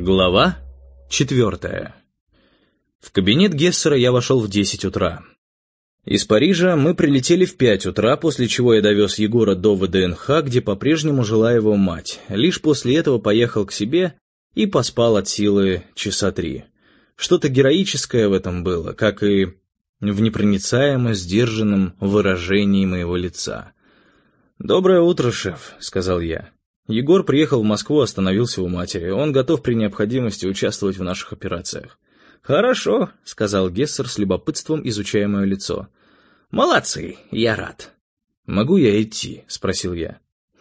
Глава 4. В кабинет Гессера я вошел в 10 утра. Из Парижа мы прилетели в 5 утра, после чего я довез Егора до ВДНХ, где по-прежнему жила его мать. Лишь после этого поехал к себе и поспал от силы часа 3. Что-то героическое в этом было, как и в непроницаемо сдержанном выражении моего лица. «Доброе утро, шеф», — сказал я. Егор приехал в Москву, остановился у матери. Он готов при необходимости участвовать в наших операциях. «Хорошо», — сказал Гессер с любопытством, изучая мое лицо. «Молодцы, я рад». «Могу я идти?» — спросил я.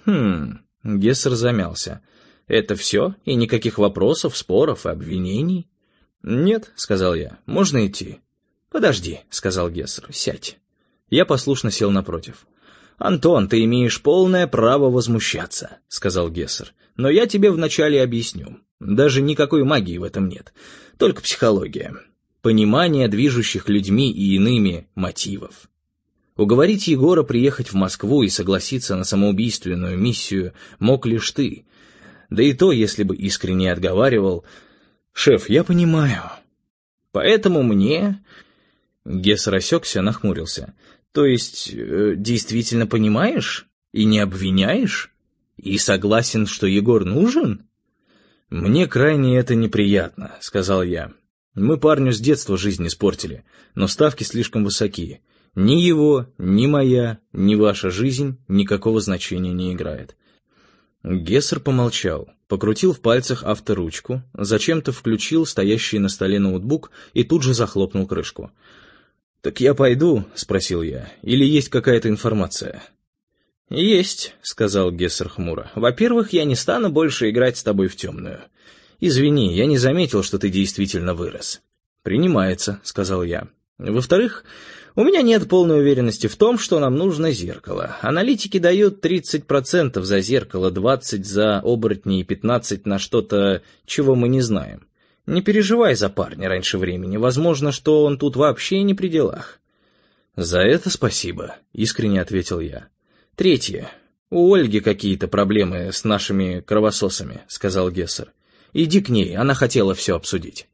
Гессер замялся. «Это все? И никаких вопросов, споров и обвинений?» «Нет», — сказал я. «Можно идти?» «Подожди», — сказал Гессер. «Сядь». Я послушно сел напротив. «Антон, ты имеешь полное право возмущаться», — сказал Гессер. «Но я тебе вначале объясню. Даже никакой магии в этом нет. Только психология. Понимание движущих людьми и иными мотивов. Уговорить Егора приехать в Москву и согласиться на самоубийственную миссию мог лишь ты. Да и то, если бы искренне отговаривал. Шеф, я понимаю. Поэтому мне...» Гессер осекся, нахмурился. «То есть, действительно понимаешь? И не обвиняешь? И согласен, что Егор нужен?» «Мне крайне это неприятно», — сказал я. «Мы парню с детства жизнь испортили, но ставки слишком высоки. Ни его, ни моя, ни ваша жизнь никакого значения не играет». Гессер помолчал, покрутил в пальцах авторучку, зачем-то включил стоящий на столе ноутбук и тут же захлопнул крышку. «Так я пойду?» — спросил я. «Или есть какая-то информация?» «Есть», — сказал Гессер хмуро. «Во-первых, я не стану больше играть с тобой в темную. Извини, я не заметил, что ты действительно вырос». «Принимается», — сказал я. «Во-вторых, у меня нет полной уверенности в том, что нам нужно зеркало. Аналитики дают 30% за зеркало, 20% за оборотни и 15% на что-то, чего мы не знаем. Не переживай за парня раньше времени. Возможно, что он тут вообще не при делах». «За это спасибо», — искренне ответил я. «Третье. У Ольги какие-то проблемы с нашими кровососами», — сказал Гессер. «Иди к ней, она хотела все обсудить».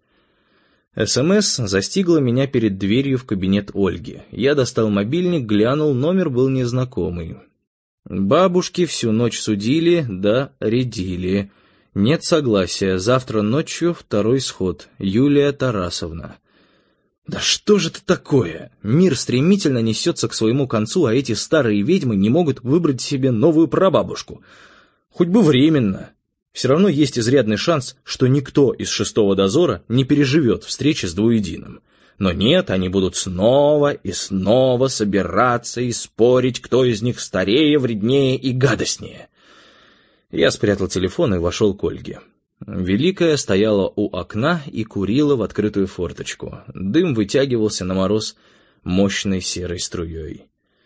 СМС застигла меня перед дверью в кабинет Ольги. Я достал мобильник, глянул, номер был незнакомый. «Бабушки всю ночь судили, да редили. Нет согласия. Завтра ночью второй сход. Юлия Тарасовна». Да что же это такое? Мир стремительно несется к своему концу, а эти старые ведьмы не могут выбрать себе новую прабабушку. Хоть бы временно. Все равно есть изрядный шанс, что никто из шестого дозора не переживет встречи с двуединым. Но нет, они будут снова и снова собираться и спорить, кто из них старее, вреднее и гадостнее. Я спрятал телефон и вошел к Ольге. Великая стояла у окна и курила в открытую форточку. Дым вытягивался на мороз мощной серой струей.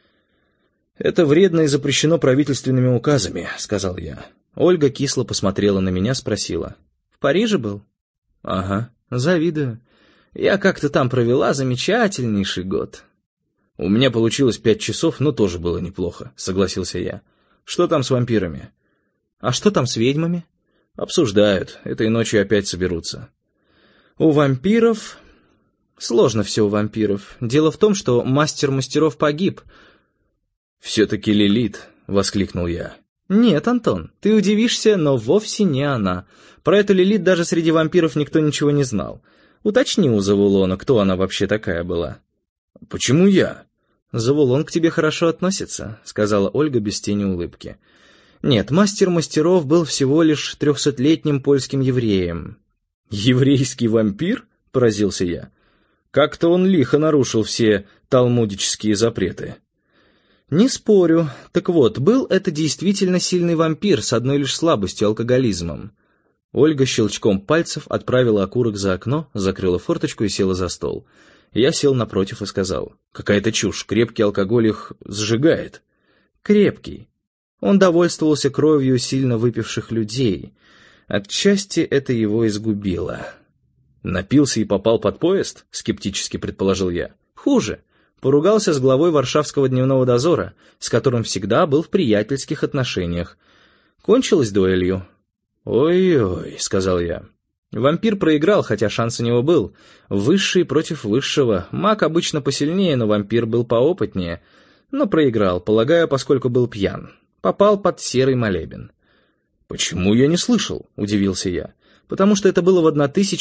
«Это вредно и запрещено правительственными указами», — сказал я. Ольга кисло посмотрела на меня, спросила. «В Париже был?» «Ага, завидую. Я как-то там провела замечательнейший год». «У меня получилось 5 часов, но тоже было неплохо», — согласился я. «Что там с вампирами?» «А что там с ведьмами?» «Обсуждают. Этой ночью опять соберутся». «У вампиров...» «Сложно все у вампиров. Дело в том, что мастер мастеров погиб». «Все-таки Лилит», — воскликнул я. «Нет, Антон, ты удивишься, но вовсе не она. Про эту Лилит даже среди вампиров никто ничего не знал. Уточни у Завулона, кто она вообще такая была». «Почему я?» «Завулон к тебе хорошо относится», — сказала Ольга без тени улыбки. «Нет, мастер мастеров был всего лишь 300-летним польским евреем». «Еврейский вампир?» — поразился я. «Как-то он лихо нарушил все талмудические запреты». «Не спорю. Так вот, был это действительно сильный вампир с одной лишь слабостью — алкоголизмом». Ольга щелчком пальцев отправила окурок за окно, закрыла форточку и села за стол. Я сел напротив и сказал: «Какая-то чушь, крепкий алкоголь их сжигает». «Крепкий. Он довольствовался кровью сильно выпивших людей. Отчасти это его изгубило». «Напился и попал под поезд?» — скептически предположил я. «Хуже. Поругался с главой Варшавского дневного дозора, с которым всегда был в приятельских отношениях. Кончилось дуэлью». «Ой-ой», — сказал я. Вампир проиграл, хотя шанс у него был. Высший против высшего. Маг обычно посильнее, но вампир был поопытнее. Но проиграл, полагаю, поскольку был пьян. Попал под серый молебен. «Почему я не слышал?» — удивился я. «Потому что это было в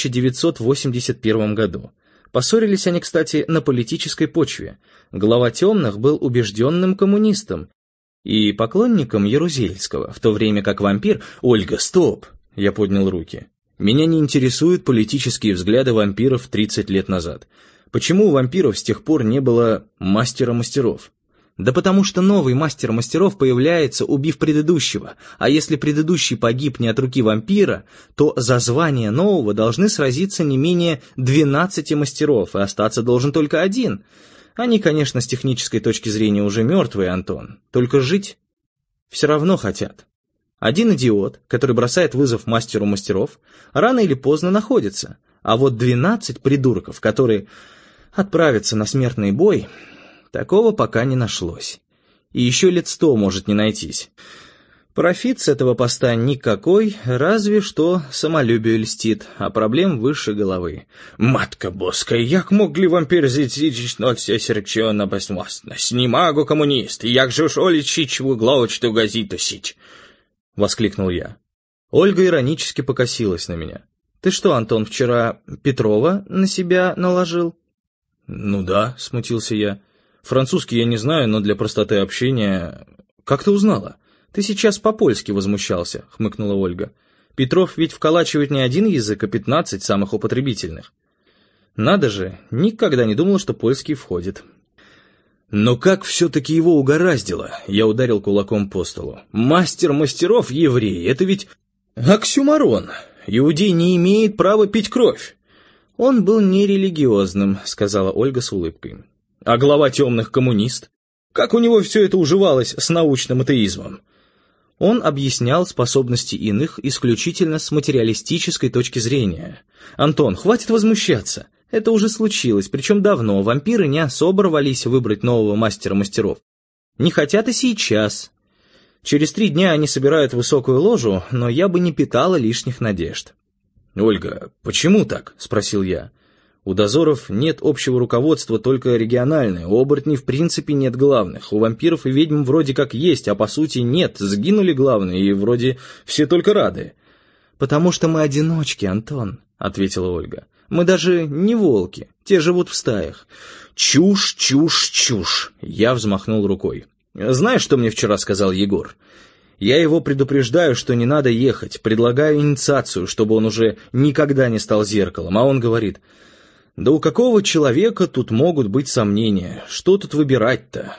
1981 году. Поссорились они, кстати, на политической почве. Глава темных был убежденным коммунистом и поклонником Ярузельского, в то время как вампир... «Ольга, стоп!» — я поднял руки. «Меня не интересуют политические взгляды вампиров 30 лет назад. Почему у вампиров с тех пор не было мастера мастеров?» «Да потому что новый мастер мастеров появляется, убив предыдущего, а если предыдущий погиб не от руки вампира, то за звание нового должны сразиться не менее 12 мастеров, и остаться должен только один. Они, конечно, с технической точки зрения уже мертвые, Антон, только жить все равно хотят. Один идиот, который бросает вызов мастеру мастеров, рано или поздно находится, а вот 12 придурков, которые отправятся на смертный бой... Такого пока не нашлось. И еще лет 100 может не найтись. Профит с этого поста никакой, разве что самолюбию льстит, а проблем выше головы. «Матка боска, як могли вампір зіцічно все серчено безмостность? Не могу коммунист, як же уж оличить в угловочту газету сич!» — воскликнул я. Ольга иронически покосилась на меня. «Ты что, Антон, вчера Петрова на себя наложил?» «Ну да», — смутился я. «Французский я не знаю, но для простоты общения...» «Как ты узнала?» «Ты сейчас по-польски возмущался», — хмыкнула Ольга. «Петров ведь вколачивает не один язык, а 15 самых употребительных». «Надо же, никогда не думала, что польский входит». «Но как все-таки его угораздило?» — я ударил кулаком по столу. «Мастер мастеров еврей, это ведь оксюморон. Иудей не имеет права пить кровь». «Он был нерелигиозным», — сказала Ольга с улыбкой. «А глава темных коммунист? Как у него все это уживалось с научным атеизмом?» Он объяснял способности иных исключительно с материалистической точки зрения. «Антон, хватит возмущаться. Это уже случилось, причем давно. Вампиры не особо рвались выбрать нового мастера мастеров. Не хотят и сейчас. Через 3 дня они собирают высокую ложу, но я бы не питала лишних надежд». «Ольга, почему так?» — спросил я. «У дозоров нет общего руководства, только региональное. У оборотней в принципе нет главных. У вампиров и ведьм вроде как есть, а по сути нет. Сгинули главные, и вроде все только рады». «Потому что мы одиночки, Антон», — ответила Ольга. «Мы даже не волки, те живут в стаях». «Чушь, чушь, чушь!» — я взмахнул рукой. «Знаешь, что мне вчера сказал Егор? Я его предупреждаю, что не надо ехать, предлагаю инициацию, чтобы он уже никогда не стал зеркалом, а он говорит... Да у какого человека тут могут быть сомнения? Что тут выбирать-то?»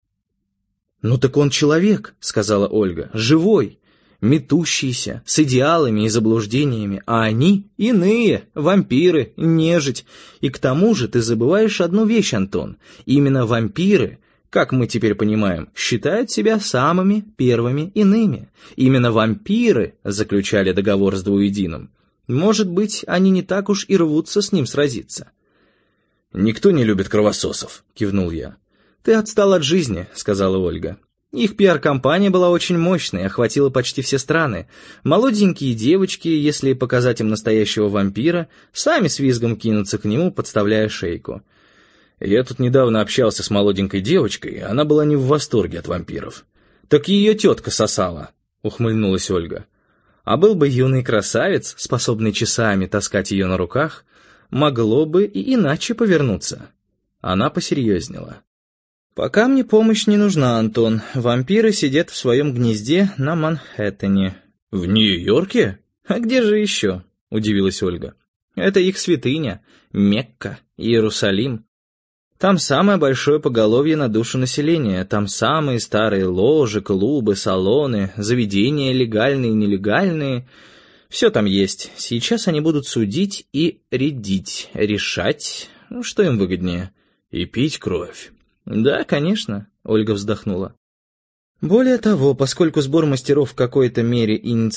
«Ну так он человек», — сказала Ольга, — «живой, метущийся, с идеалами и заблуждениями, а они иные, вампиры, нежить. И к тому же ты забываешь одну вещь, Антон. Именно вампиры, как мы теперь понимаем, считают себя самыми первыми иными. Именно вампиры заключали договор с двуединым. Может быть, они не так уж и рвутся с ним сразиться». «Никто не любит кровососов», — кивнул я. «Ты отстал от жизни», — сказала Ольга. «Их пиар-компания была очень мощной, охватила почти все страны. Молоденькие девочки, если показать им настоящего вампира, сами с визгом кинутся к нему, подставляя шейку». «Я тут недавно общался с молоденькой девочкой, она была не в восторге от вампиров». «Так ее тетка сосала», — ухмыльнулась Ольга. «А был бы юный красавец, способный часами таскать ее на руках, могло бы и иначе повернуться». Она посерьезнела. «Пока мне помощь не нужна, Антон. Вампиры сидят в своем гнезде на Манхэттене». «В Нью-Йорке? А где же еще?» — удивилась Ольга. «Это их святыня, Мекка, Иерусалим. Там самое большое поголовье на душу населения, там самые старые ложи, клубы, салоны, заведения легальные и нелегальные. Все там есть. Сейчас они будут судить и решать, что им выгоднее. И пить кровь». «Да, конечно», — Ольга вздохнула. «Более того, поскольку сбор мастеров в какой-то мере инициативный,